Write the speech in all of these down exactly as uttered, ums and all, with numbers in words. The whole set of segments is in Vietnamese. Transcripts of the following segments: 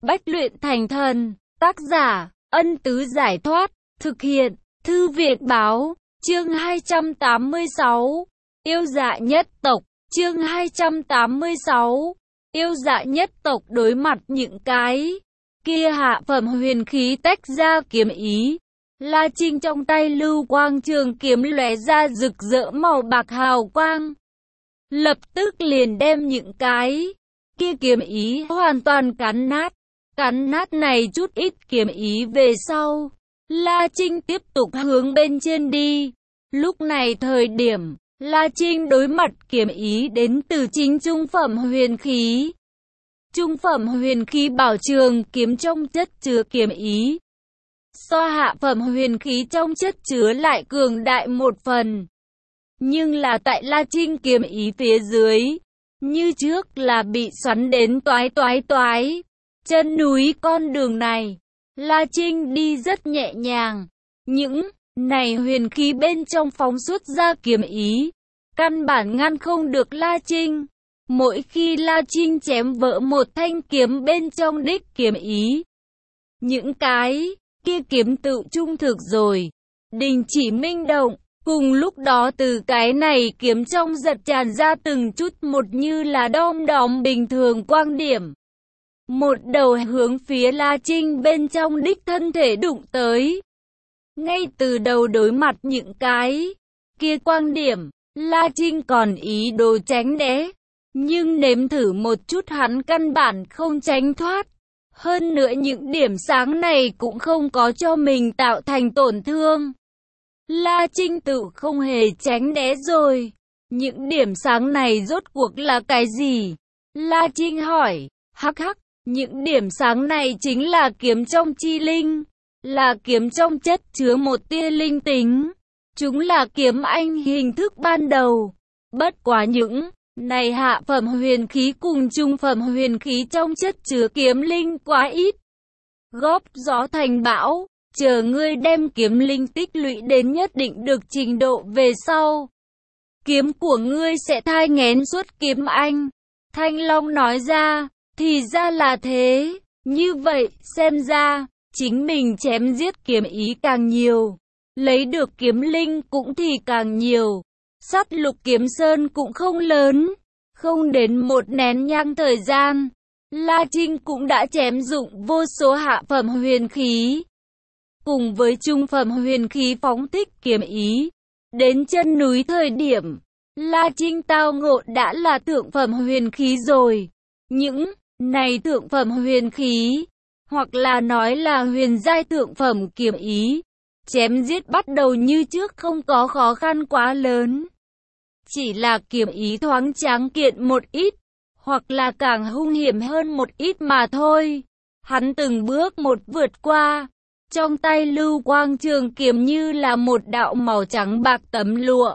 Bách luyện thành thần. Tác giả, Ân Tứ Giải Thoát. Thực hiện, Thư Việt Báo. Chương hai trăm tám mươi sáu. Yêu dạ nhất tộc. Chương hai trăm tám mươi sáu. Yêu dạ nhất tộc đối mặt những cái kia hạ phẩm huyền khí tách ra kiếm ý. La Trinh trong tay lưu quang trường kiếm lóe ra rực rỡ màu bạc hào quang. Lập tức liền đem những cái kia kiếm ý hoàn toàn cắn nát. Cắn nát này chút ít kiếm ý về sau. La Trinh tiếp tục hướng bên trên đi. Lúc này thời điểm, La Trinh đối mặt kiếm ý đến từ chính trung phẩm huyền khí. Trung phẩm huyền khí bảo trường kiếm trong chất chứa kiếm ý. So hạ phẩm huyền khí trong chất chứa lại cường đại một phần. Nhưng là tại La Trinh kiếm ý phía dưới, như trước là bị xoắn đến toái toái toái. Chân núi con đường này, La Trinh đi rất nhẹ nhàng. Những này huyền khí bên trong phóng xuất ra kiếm ý, căn bản ngăn không được La Trinh. Mỗi khi La Trinh chém vỡ một thanh kiếm bên trong đích kiếm ý, những cái kia kiếm tự trung thực rồi, đình chỉ minh động. Cùng lúc đó từ cái này kiếm trong giật tràn ra từng chút một như là đom đóm bình thường quang điểm. Một đầu hướng phía La Trinh bên trong đích thân thể đụng tới. Ngay từ đầu đối mặt những cái kia quang điểm, La Trinh còn ý đồ tránh né. Nhưng nếm thử một chút hắn căn bản không tránh thoát. Hơn nữa những điểm sáng này cũng không có cho mình tạo thành tổn thương. La Trinh tự không hề tránh né rồi. Những điểm sáng này rốt cuộc là cái gì? La Trinh hỏi. Hắc hắc, những điểm sáng này chính là kiếm trong chi linh. Là kiếm trong chất chứa một tia linh tính. Chúng là kiếm anh hình thức ban đầu. Bất quá những này hạ phẩm huyền khí cùng trung phẩm huyền khí trong chất chứa kiếm linh quá ít. Góp gió thành bão. Chờ ngươi đem kiếm linh tích lũy đến nhất định được trình độ về sau, kiếm của ngươi sẽ thai nghén xuất kiếm anh. Thanh Long nói ra. Thì ra là thế. Như vậy xem ra chính mình chém giết kiếm ý càng nhiều, lấy được kiếm linh cũng thì càng nhiều. Sát lục kiếm sơn cũng không lớn. Không đến một nén nhang thời gian, La Trinh cũng đã chém dụng vô số hạ phẩm huyền khí. Cùng với trung phẩm huyền khí phóng thích kiếm ý. Đến chân núi thời điểm, La Trinh tao ngộ đã là thượng phẩm huyền khí rồi. Những này thượng phẩm huyền khí, hoặc là nói là huyền giai thượng phẩm kiếm ý, chém giết bắt đầu như trước không có khó khăn quá lớn. Chỉ là kiếm ý thoáng tráng kiện một ít, hoặc là càng hung hiểm hơn một ít mà thôi. Hắn từng bước một vượt qua. Trong tay lưu quang trường kiếm như là một đạo màu trắng bạc tấm lụa.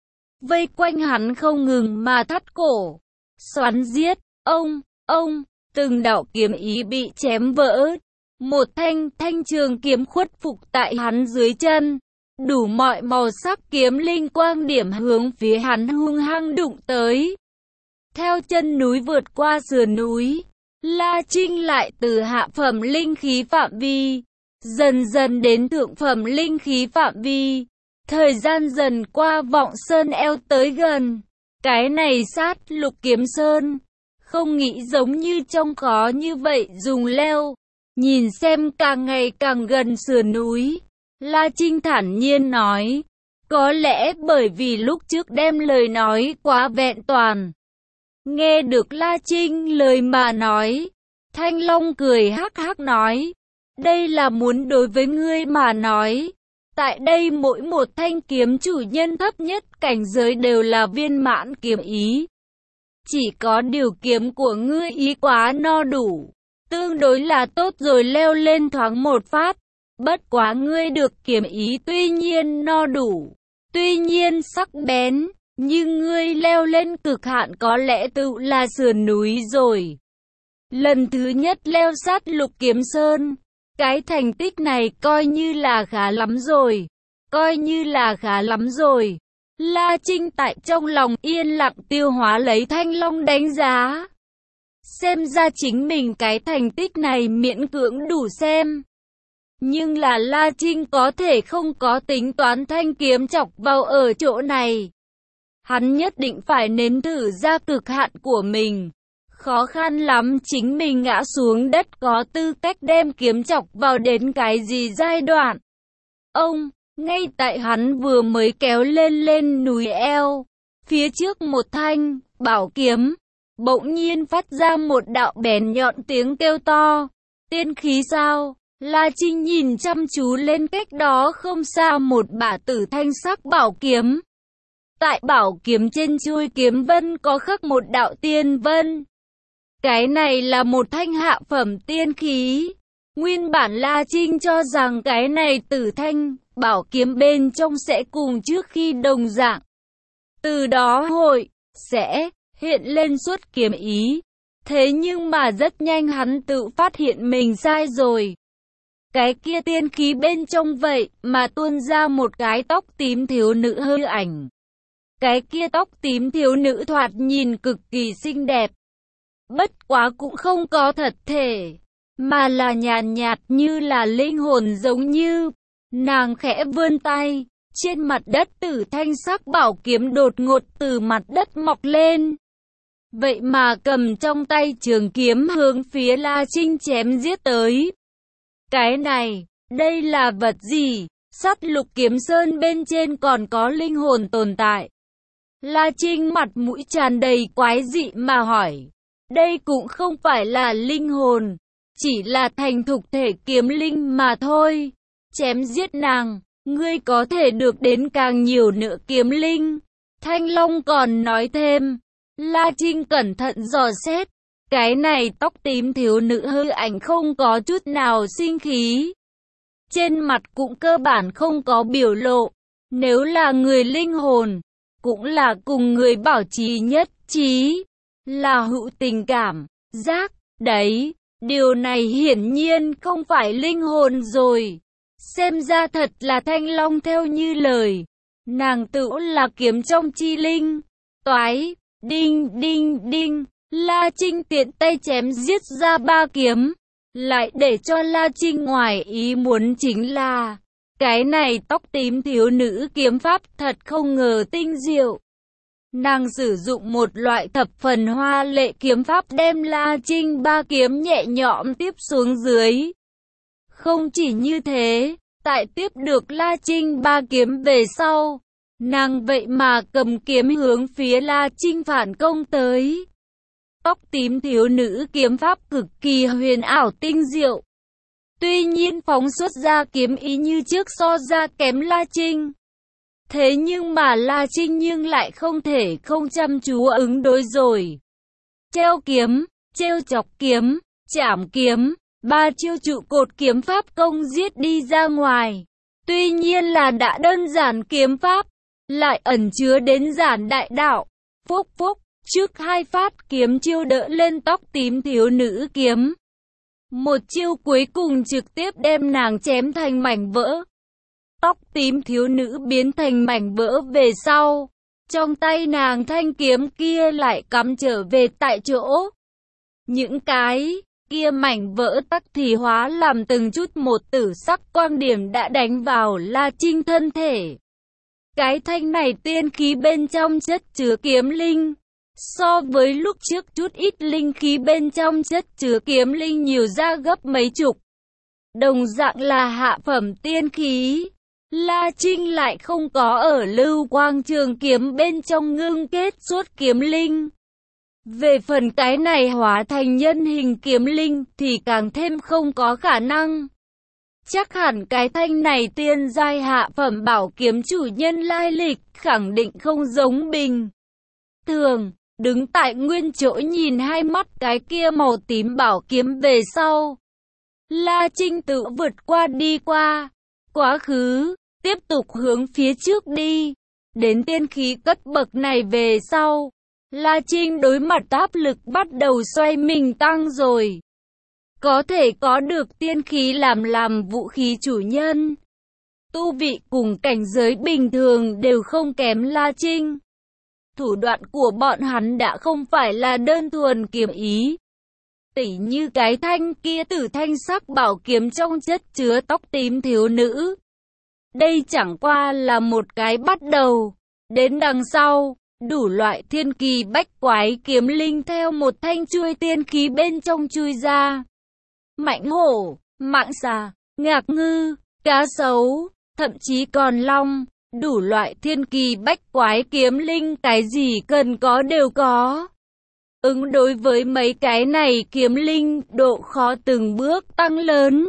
Vây quanh hắn không ngừng mà thắt cổ. Xoắn giết, ông, ông, từng đạo kiếm ý bị chém vỡ. Một thanh thanh trường kiếm khuất phục tại hắn dưới chân. Đủ mọi màu sắc kiếm linh quang điểm hướng phía hắn hung hăng đụng tới. Theo chân núi vượt qua sườn núi, La Trinh lại từ hạ phẩm linh khí phạm vi, dần dần đến thượng phẩm linh khí phạm vi. Thời gian dần qua vọng sơn eo tới gần. Cái này sát lục kiếm sơn, không nghĩ giống như trong khó như vậy dùng leo. Nhìn xem càng ngày càng gần sườn núi, La Trinh thản nhiên nói. Có lẽ bởi vì lúc trước đem lời nói quá vẹn toàn. Nghe được La Trinh lời mà nói, Thanh Long cười hắc hắc nói. Đây là muốn đối với ngươi mà nói. Tại đây mỗi một thanh kiếm chủ nhân thấp nhất cảnh giới đều là viên mãn kiếm ý. Chỉ có điều kiếm của ngươi ý quá no đủ. Tương đối là tốt rồi leo lên thoáng một phát. Bất quá ngươi được kiếm ý tuy nhiên no đủ, tuy nhiên sắc bén, nhưng ngươi leo lên cực hạn có lẽ tự là sườn núi rồi. Lần thứ nhất leo sát lục kiếm sơn, cái thành tích này coi như là khá lắm rồi, coi như là khá lắm rồi. La Trinh tại trong lòng yên lặng tiêu hóa lấy Thanh Long đánh giá. Xem ra chính mình cái thành tích này miễn cưỡng đủ xem. Nhưng là La Trinh có thể không có tính toán thanh kiếm chọc vào ở chỗ này. Hắn nhất định phải nếm thử ra cực hạn của mình. Khó khăn lắm chính mình ngã xuống đất có tư cách đem kiếm chọc vào đến cái gì giai đoạn. Ông, ngay tại hắn vừa mới kéo lên lên núi eo, phía trước một thanh, bảo kiếm, bỗng nhiên phát ra một đạo bén nhọn tiếng kêu to. Tiên khí sao? La Trinh nhìn chăm chú lên cách đó không xa một bả tử thanh sắc bảo kiếm. Tại bảo kiếm trên chuôi kiếm vân có khắc một đạo tiên vân. Cái này là một thanh hạ phẩm tiên khí. Nguyên bản La Trinh cho rằng cái này tử thanh, bảo kiếm bên trong sẽ cùng trước khi đồng dạng. Từ đó hội, sẽ, hiện lên suốt kiếm ý. Thế nhưng mà rất nhanh hắn tự phát hiện mình sai rồi. Cái kia tiên khí bên trong vậy mà tuôn ra một cái tóc tím thiếu nữ hư ảnh. Cái kia tóc tím thiếu nữ thoạt nhìn cực kỳ xinh đẹp. Bất quá cũng không có thật thể, mà là nhàn nhạt như là linh hồn giống như. Nàng khẽ vươn tay, trên mặt đất tử thanh sắc bảo kiếm đột ngột từ mặt đất mọc lên. Vậy mà cầm trong tay trường kiếm hướng phía La Trinh chém giết tới. Cái này, đây là vật gì? Sắt lục kiếm sơn bên trên còn có linh hồn tồn tại. La Trinh mặt mũi tràn đầy quái dị mà hỏi. Đây cũng không phải là linh hồn, chỉ là thành thục thể kiếm linh mà thôi. Chém giết nàng, ngươi có thể được đến càng nhiều nữa kiếm linh. Thanh Long còn nói thêm. La Trinh cẩn thận dò xét. Cái này tóc tím thiếu nữ hư ảnh không có chút nào sinh khí. Trên mặt cũng cơ bản không có biểu lộ. Nếu là người linh hồn, cũng là cùng người bảo trì nhất trí, là hữu tình cảm, giác, đấy. Điều này hiển nhiên không phải linh hồn rồi. Xem ra thật là Thanh Long theo như lời. Nàng tự là kiếm trong chi linh. Toái, đinh đinh đinh. La Trinh tiện tay chém giết ra ba kiếm. Lại để cho La Trinh ngoài ý muốn chính là cái này tóc tím thiếu nữ kiếm pháp thật không ngờ tinh diệu. Nàng sử dụng một loại thập phần hoa lệ kiếm pháp đem La Trinh ba kiếm nhẹ nhõm tiếp xuống dưới. Không chỉ như thế, tại tiếp được La Trinh ba kiếm về sau, nàng vậy mà cầm kiếm hướng phía La Trinh phản công tới. Tóc tím thiếu nữ kiếm pháp cực kỳ huyền ảo tinh diệu. Tuy nhiên phóng xuất ra kiếm ý như trước so ra kém La Trinh. Thế nhưng mà La Trinh nhưng lại không thể không chăm chú ứng đối rồi. Treo kiếm, trêu chọc kiếm, chảm kiếm, ba chiêu trụ cột kiếm pháp công giết đi ra ngoài. Tuy nhiên là đã đơn giản kiếm pháp, lại ẩn chứa đến giản đại đạo. Phúc phúc, trước hai phát kiếm chiêu đỡ lên tóc tím thiếu nữ kiếm. Một chiêu cuối cùng trực tiếp đem nàng chém thành mảnh vỡ. Tóc tím thiếu nữ biến thành mảnh vỡ về sau. Trong tay nàng thanh kiếm kia lại cắm trở về tại chỗ. Những cái kia mảnh vỡ tắc thì hóa làm từng chút một tử sắc quang điểm đã đánh vào La Trinh thân thể. Cái thanh này tiên khí bên trong chất chứa kiếm linh. So với lúc trước chút ít linh khí bên trong chất chứa kiếm linh nhiều ra gấp mấy chục. Đồng dạng là hạ phẩm tiên khí. La Trinh lại không có ở lưu quang trường kiếm bên trong ngưng kết suốt kiếm linh. Về phần cái này hóa thành nhân hình kiếm linh thì càng thêm không có khả năng. Chắc hẳn cái thanh này tiên giai hạ phẩm bảo kiếm chủ nhân lai lịch khẳng định không giống bình thường. Đứng tại nguyên chỗ nhìn hai mắt cái kia màu tím bảo kiếm về sau. La Trinh tự vượt qua đi qua, quá khứ, tiếp tục hướng phía trước đi. Đến tiên khí cất bậc này về sau, La Trinh đối mặt áp lực bắt đầu xoay mình tăng rồi. Có thể có được tiên khí làm làm vũ khí chủ nhân. Tu vị cùng cảnh giới bình thường đều không kém La Trinh. Thủ đoạn của bọn hắn đã không phải là đơn thuần kiếm ý, Tỉ như cái thanh kia tử thanh sắc bảo kiếm trong chất chứa tóc tím thiếu nữ. Đây chẳng qua là một cái bắt đầu. Đến đằng sau, đủ loại thiên kỳ bách quái kiếm linh theo một thanh chuôi tiên khí bên trong chui ra. Mãnh hổ, mãng xà, ngạc ngư, cá sấu, thậm chí còn long, đủ loại thiên kỳ bách quái kiếm linh cái gì cần có đều có. Ứng đối với mấy cái này kiếm linh, độ khó từng bước tăng lớn.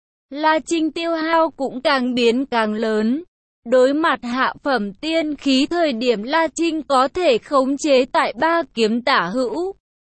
La Trinh tiêu hao cũng càng biến càng lớn. Đối mặt hạ phẩm tiên khí thời điểm La Trinh có thể khống chế tại ba kiếm tả hữu.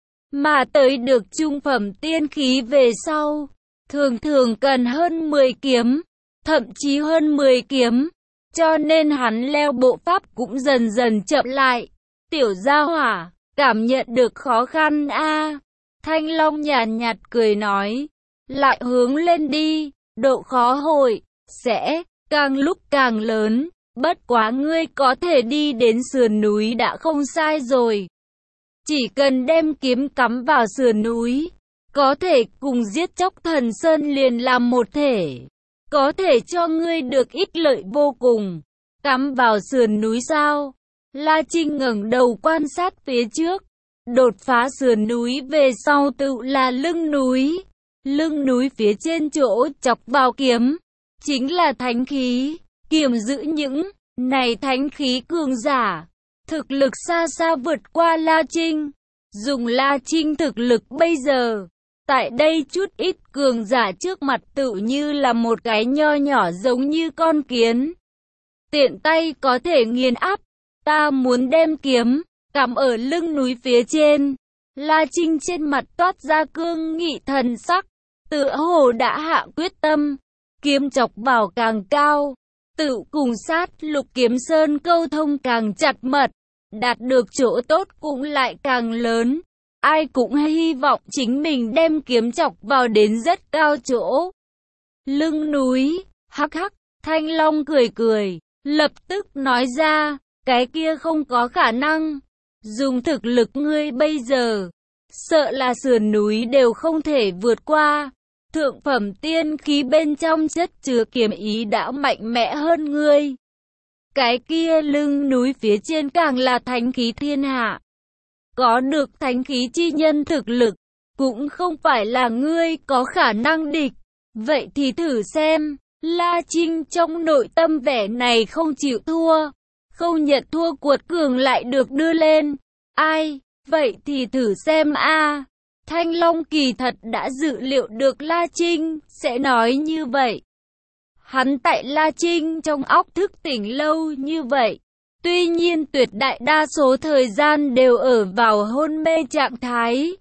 Mà tới được trung phẩm tiên khí về sau, thường thường cần hơn mười kiếm, thậm chí hơn mười kiếm. Cho nên hắn leo bộ pháp cũng dần dần chậm lại. Tiểu gia hỏa, cảm nhận được khó khăn a à. Thanh Long nhàn nhạt cười nói, lại hướng lên đi, độ khó hội, sẽ càng lúc càng lớn, bất quá ngươi có thể đi đến sườn núi đã không sai rồi. Chỉ cần đem kiếm cắm vào sườn núi, có thể cùng giết chóc thần sơn liền làm một thể, có thể cho ngươi được ích lợi vô cùng. Cắm vào sườn núi sao? La Trinh ngẩng đầu quan sát phía trước, đột phá sườn núi về sau tự là lưng núi. Lưng núi phía trên chỗ chọc vào kiếm, chính là thánh khí, kiềm giữ những này thánh khí cường giả. Thực lực xa xa vượt qua La Trinh. Dùng La Trinh thực lực bây giờ, tại đây chút ít cường giả trước mặt tự như là một cái nho nhỏ giống như con kiến. Tiện tay có thể nghiền áp. Ta muốn đem kiếm cắm ở lưng núi phía trên. La Trinh trên mặt toát ra cương nghị thần sắc, tựa hồ đã hạ quyết tâm. Kiếm chọc vào càng cao, tự cùng sát Lục Kiếm Sơn câu thông càng chặt mật, đạt được chỗ tốt cũng lại càng lớn. Ai cũng hy vọng chính mình đem kiếm chọc vào đến rất cao chỗ. Lưng núi, hắc hắc, Thanh Long cười cười, lập tức nói ra, cái kia không có khả năng. Dùng thực lực ngươi bây giờ, sợ là sườn núi đều không thể vượt qua. Thượng phẩm tiên khí bên trong chất chứa kiếm ý đã mạnh mẽ hơn ngươi. Cái kia lưng núi phía trên càng là thánh khí thiên hạ. Có được thánh khí chi nhân thực lực, cũng không phải là ngươi có khả năng địch. Vậy thì thử xem. La Trinh trong nội tâm vẻ này không chịu thua, không nhận thua cuột cường lại được đưa lên. Ai? Vậy thì thử xem a. À. Thanh Long kỳ thật đã dự liệu được La Trinh sẽ nói như vậy. Hắn tại La Trinh trong óc thức tỉnh lâu như vậy. Tuy nhiên tuyệt đại đa số thời gian đều ở vào hôn mê trạng thái.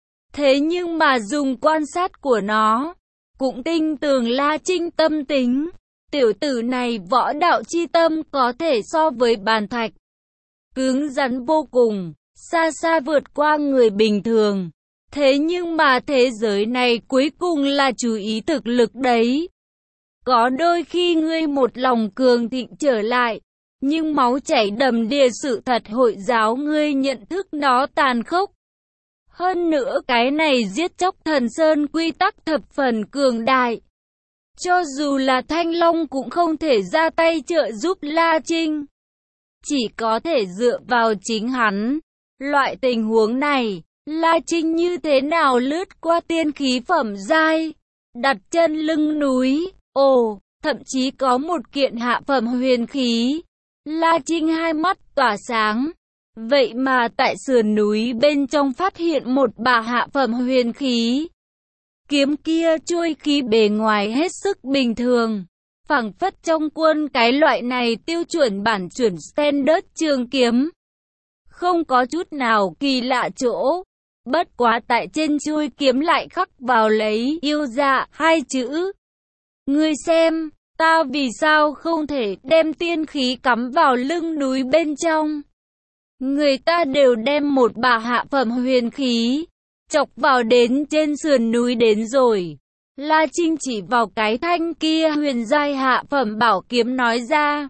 Thế nhưng mà dùng quan sát của nó, cũng tinh tường La Trinh tâm tính. Tiểu tử này võ đạo chi tâm có thể so với bàn thạch. Cứng rắn vô cùng, xa xa vượt qua người bình thường. Thế nhưng mà thế giới này cuối cùng là chú ý thực lực đấy. Có đôi khi ngươi một lòng cường thịnh trở lại, nhưng máu chảy đầm đìa sự thật hội giáo ngươi nhận thức nó tàn khốc. Hơn nữa cái này giết chóc thần sơn quy tắc thập phần cường đại. Cho dù là Thanh Long cũng không thể ra tay trợ giúp La Trinh. Chỉ có thể dựa vào chính hắn. Loại tình huống này, La Trinh như thế nào lướt qua tiên khí phẩm giai, đặt chân lưng núi, ồ, thậm chí có một kiện hạ phẩm huyền khí. La Trinh hai mắt tỏa sáng. Vậy mà tại sườn núi bên trong phát hiện một bả hạ phẩm huyền khí. Kiếm kia trôi khí bề ngoài hết sức bình thường, phảng phất trong quân cái loại này tiêu chuẩn bản chuẩn standard trường kiếm. Không có chút nào kỳ lạ chỗ. Bất quá tại trên chuôi kiếm lại khắc vào lấy yêu dạ hai chữ. Ngươi xem, ta vì sao không thể đem tiên khí cắm vào lưng núi bên trong. Người ta đều đem một bả hạ phẩm huyền khí chọc vào đến trên sườn núi đến rồi. La Trinh chỉ vào cái thanh kia huyền giai hạ phẩm bảo kiếm nói ra.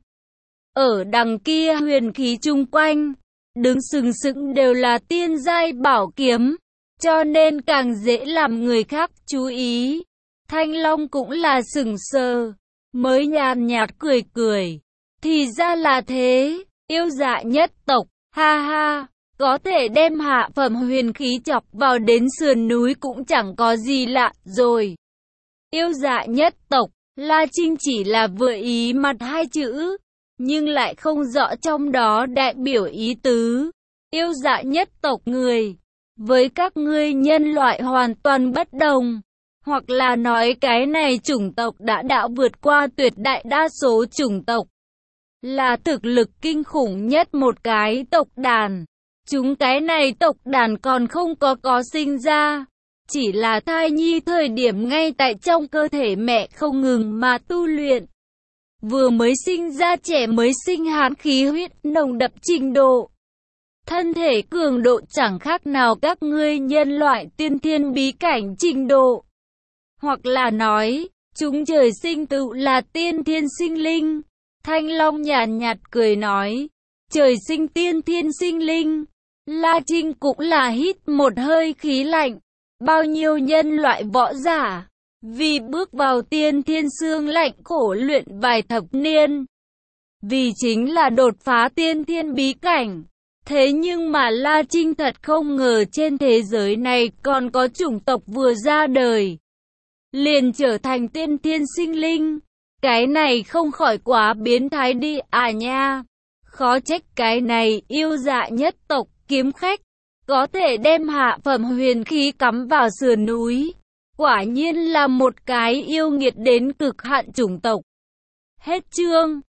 Ở đằng kia huyền khí chung quanh, đứng sừng sững đều là tiên giai bảo kiếm. cho nên càng dễ làm người khác chú ý. Thanh Long cũng là sững sờ, mới nhàn nhạt cười cười. Thì ra là thế, yêu dạ nhất tộc, ha ha, có thể đem hạ phẩm huyền khí chọc vào đến sườn núi cũng chẳng có gì lạ rồi. Yêu dạ nhất tộc, La Trinh chỉ là vừa ý mặt hai chữ, nhưng lại không rõ trong đó đại biểu ý tứ. Yêu dạ nhất tộc người, với các ngươi nhân loại hoàn toàn bất đồng. Hoặc là nói cái này chủng tộc đã đã vượt qua tuyệt đại đa số chủng tộc. Là thực lực kinh khủng nhất một cái tộc đàn. Chúng cái này tộc đàn còn không có có sinh ra. Chỉ là thai nhi thời điểm ngay tại trong cơ thể mẹ không ngừng mà tu luyện. Vừa mới sinh ra trẻ mới sinh hán khí huyết nồng đậm trình độ. Thân thể cường độ chẳng khác nào các ngươi nhân loại tiên thiên bí cảnh trình độ. Hoặc là nói, chúng trời sinh tự là tiên thiên sinh linh. Thanh Long nhàn nhạt cười nói, trời sinh tiên thiên sinh linh. La Trinh cũng là hít một hơi khí lạnh. Bao nhiêu nhân loại võ giả, vì bước vào tiên thiên xương lạnh khổ luyện vài thập niên. Vì chính là đột phá tiên thiên bí cảnh. Thế nhưng mà La Trinh thật không ngờ trên thế giới này còn có chủng tộc vừa ra đời liền trở thành tiên thiên sinh linh. Cái này không khỏi quá biến thái đi à nha. Khó trách cái này yêu dạ nhất tộc kiếm khách có thể đem hạ phẩm huyền khí cắm vào sườn núi. Quả nhiên là một cái yêu nghiệt đến cực hạn chủng tộc. Hết chương.